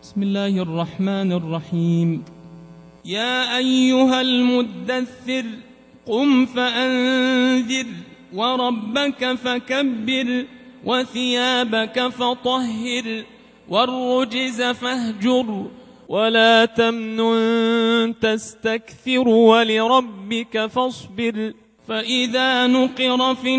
بسم الله الرحمن الرحيم. يا أيها المدثر قم فأنذر وربك فكبر وثيابك فطهر والرجز فاهجر ولا تمنن تستكثر ولربك فاصبر فإذا نقر في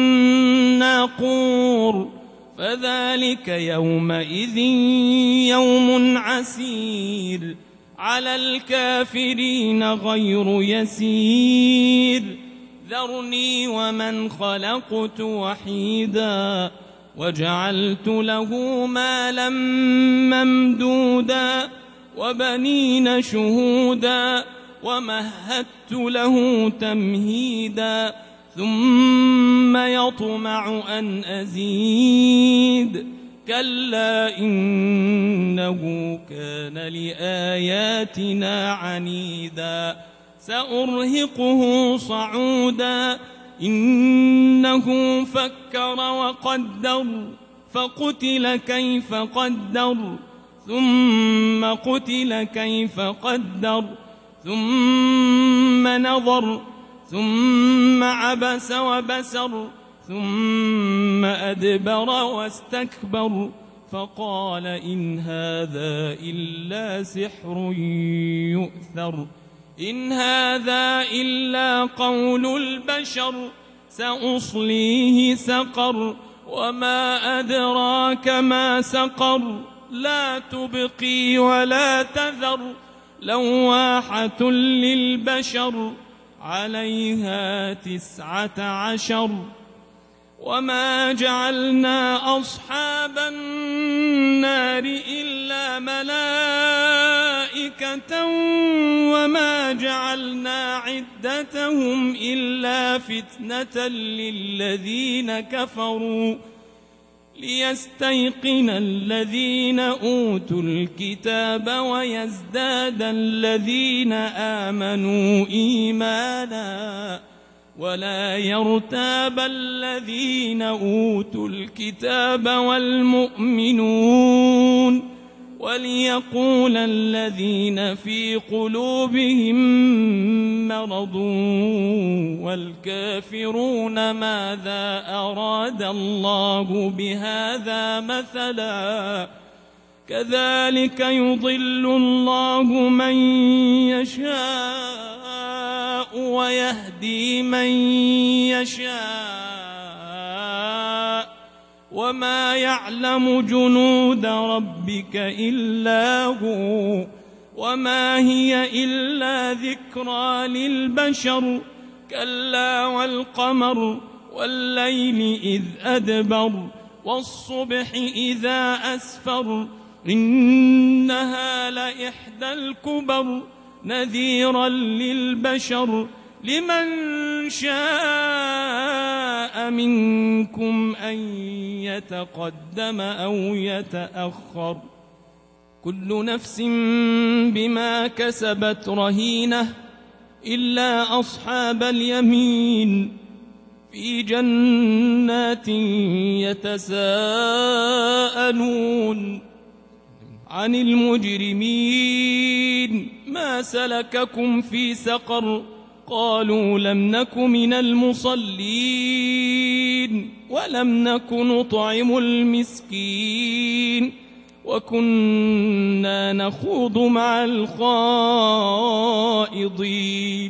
الناقور فذلك يومئذ يوم عسير على الكافرين غير يسير ذرني ومن خلقت وحيدا وجعلت له مالا ممدودا وبنين شهودا ومهدت له تمهيدا ثم يطمع أن أزيد كلا إنه كان لآياتنا عنيدا سأرهقه صعودا إنه فكر وقدر فقتل كيف قدر ثم قتل كيف قدر ثم نظر ثم عبس وبسر ثم أدبر واستكبر فقال إن هذا إلا سحر يؤثر إن هذا إلا قول البشر سأصليه سقر وما أدراك ما سقر لا تبقي ولا تذر لواحة للبشر عليها 19 وما جعلنا أصحاب النار إلا ملائكة وما جعلنا عدتهم إلا فتنة للذين كفروا ليستيقن الذين أوتوا الكتاب ويزداد الذين آمنوا إيمانا ولا يرتاب الذين أوتوا الكتاب والمؤمنون وليقول الذين في قلوبهم مرض والكافرون ماذا أراد الله بهذا مثلا كذلك يضل الله من يشاء ويهدي من يشاء وما يعلم جنود ربك إلا هو وما هي إلا ذكرى للبشر كلا والقمر والليل إذ أدبر والصبح إذا أسفر إنها لإحدى الكبر نذيرا للبشر لمن شاء منكم أن يتقدم أو يتأخر كل نفس بما كسبت رهينة إلا أصحاب اليمين في جنات يتساءلون عن المجرمين ما سلككم في سقر قالوا لم نك من المصلين ولم نك نطعم المسكين وكنا نخوض مع الخائضين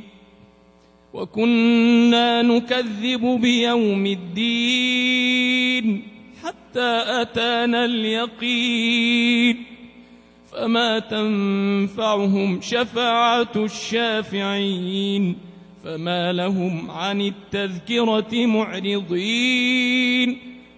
وكنا نكذب بيوم الدين حتى أتانا اليقين فما تنفعهم شفاعة الشافعين فما لهم عن التذكرة معرضين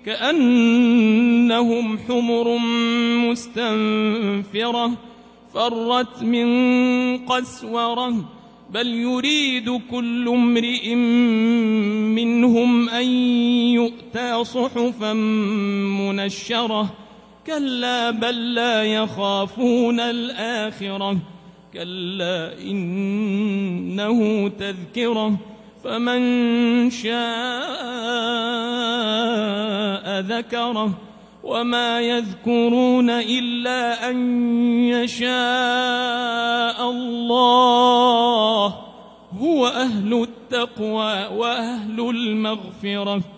كأنهم حمر مستنفرة فرت من قسورة بل يريد كل امرئ منهم أن يؤتى صحفا منشرة كلا بل لا يخافون الآخرة كلا إنه تذكرة فمن شاء ذكره وما يذكرون إلا أن يشاء الله هو أهل التقوى وأهل المغفرة